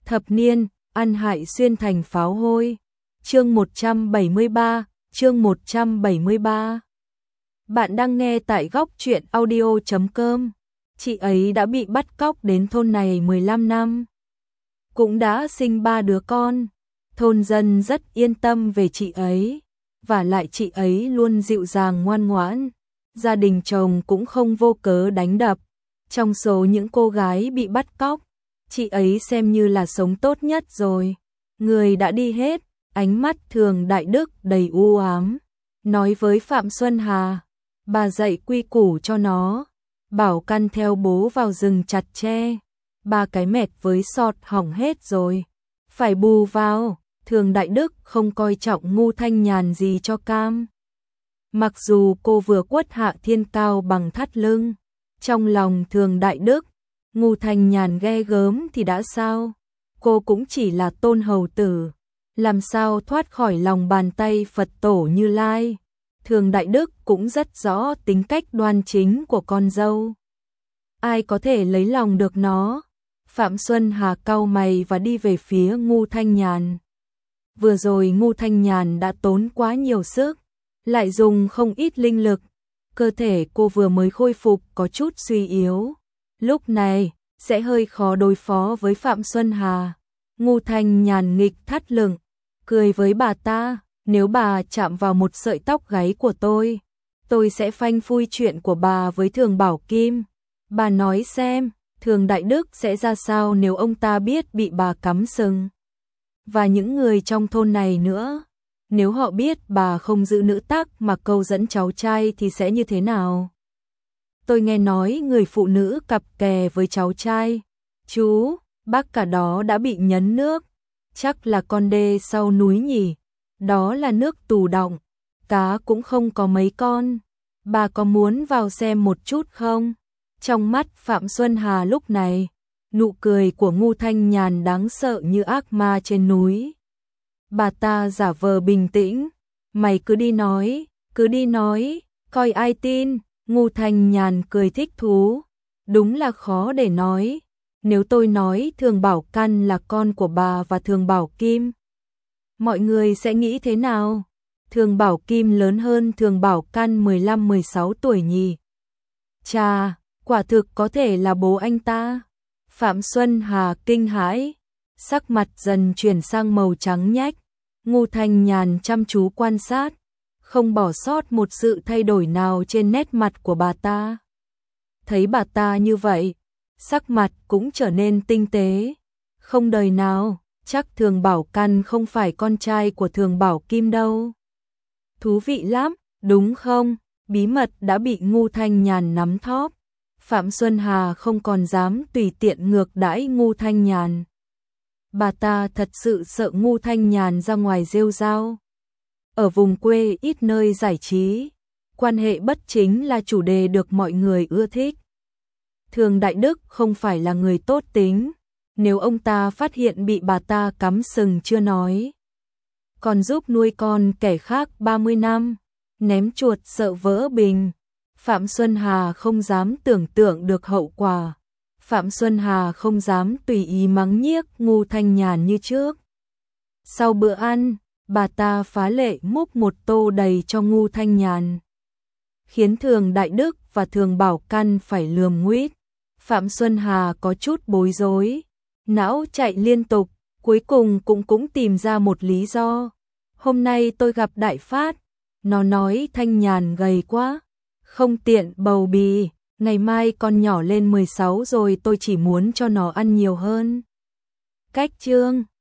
Thập niên, ăn hại xuyên thành pháo hôi. Chương 173, chương 173. Bạn đang nghe tại góc truyện audio.com. Chị ấy đã bị bắt cóc đến thôn này 15 năm. Cũng đã sinh 3 đứa con. Thôn dân rất yên tâm về chị ấy. Và lại chị ấy luôn dịu dàng ngoan ngoãn. Gia đình chồng cũng không vô cớ đánh đập. Trong số những cô gái bị bắt cóc, chị ấy xem như là sống tốt nhất rồi. Người đã đi hết, ánh mắt Thường Đại Đức đầy u ám. Nói với Phạm Xuân Hà, bà dạy quy củ cho nó. Bảo căn theo bố vào rừng chặt tre. 3 cái mẹt với sọt hỏng hết rồi. Phải bù vào. Thường Đại Đức không coi trọng Ngu Thanh Nhàn gì cho cam. Mặc dù cô vừa quất Hạ Thiên Cao bằng thắt lưng. Trong lòng Thường Đại Đức, Ngu Thanh Nhàn ghê gớm thì đã sao? Cô cũng chỉ là tôn hầu tử. Làm sao thoát khỏi lòng bàn tay Phật tổ Như Lai? Thường Đại Đức cũng rất rõ tính cách đoan chính của con dâu. Ai có thể lấy lòng được nó? Phạm Xuân Hà cau mày và đi về phía Ngu Thanh Nhàn. Vừa rồi Ngu Thanh Nhàn đã tốn quá nhiều sức, lại dùng không ít linh lực. Cơ thể cô vừa mới khôi phục có chút suy yếu. Lúc này, sẽ hơi khó đối phó với Phạm Xuân Hà. Ngu Thanh Nhàn nghịch thắt lưng, cười với bà ta, nếu bà chạm vào một sợi tóc gáy của tôi sẽ phanh phui chuyện của bà với Thường Bảo Kim. Bà nói xem, Thường Đại Đức sẽ ra sao nếu ông ta biết bị bà cắm sừng. Và những người trong thôn này nữa, nếu họ biết bà không giữ nữ tắc mà câu dẫn cháu trai thì sẽ như thế nào? Tôi nghe nói người phụ nữ cặp kè với cháu trai. Chú, bác cả đó đã bị nhấn nước. Chắc là con đê sau núi nhỉ. Đó là nước tù đọng. Cá cũng không có mấy con. Bà có muốn vào xem một chút không? Trong mắt Phạm Xuân Hà lúc này, nụ cười của Ngu Thanh Nhàn đáng sợ như ác ma trên núi. Bà ta giả vờ bình tĩnh. Mày cứ đi nói, coi ai tin. Ngu Thanh Nhàn cười thích thú. Đúng là khó để nói. Nếu tôi nói Thường Bảo Căn là con của bà và Thường Bảo Kim, mọi người sẽ nghĩ thế nào? Thường Bảo Kim lớn hơn Thường Bảo Căn 15-16 tuổi nhỉ? Chà, quả thực có thể là bố anh ta. Phạm Xuân Hà kinh hãi, sắc mặt dần chuyển sang màu trắng nhách. Ngu Thanh Nhàn chăm chú quan sát, không bỏ sót một sự thay đổi nào trên nét mặt của bà ta. Thấy bà ta như vậy, sắc mặt cũng trở nên tinh tế. Không đời nào, chắc Thường Bảo Căn không phải con trai của Thường Bảo Kim đâu. Thú vị lắm, đúng không? Bí mật đã bị Ngu Thanh Nhàn nắm thóp. Phạm Xuân Hà không còn dám tùy tiện ngược đãi Ngu Thanh Nhàn. Bà ta thật sự sợ Ngu Thanh Nhàn ra ngoài rêu rao. Ở vùng quê ít nơi giải trí, quan hệ bất chính là chủ đề được mọi người ưa thích. Thường Đại Đức không phải là người tốt tính, nếu ông ta phát hiện bị bà ta cắm sừng chưa nói, còn giúp nuôi con kẻ khác 30 năm, ném chuột sợ vỡ bình. Phạm Xuân Hà không dám tưởng tượng được hậu quả. Phạm Xuân Hà không dám tùy ý mắng nhiếc Ngu Thanh Nhàn như trước. Sau bữa ăn, bà ta phá lệ múc một tô đầy cho Ngu Thanh Nhàn, khiến Thường Đại Đức và Thường Bảo Căn phải lườm nguýt. Phạm Xuân Hà có chút bối rối, não chạy liên tục, cuối cùng cũng tìm ra một lý do. Hôm nay tôi gặp Đại Phát, nó nói Thanh Nhàn gầy quá, không tiện bầu bì, ngày mai con nhỏ lên 16 rồi, tôi chỉ muốn cho nó ăn nhiều hơn. Cách chương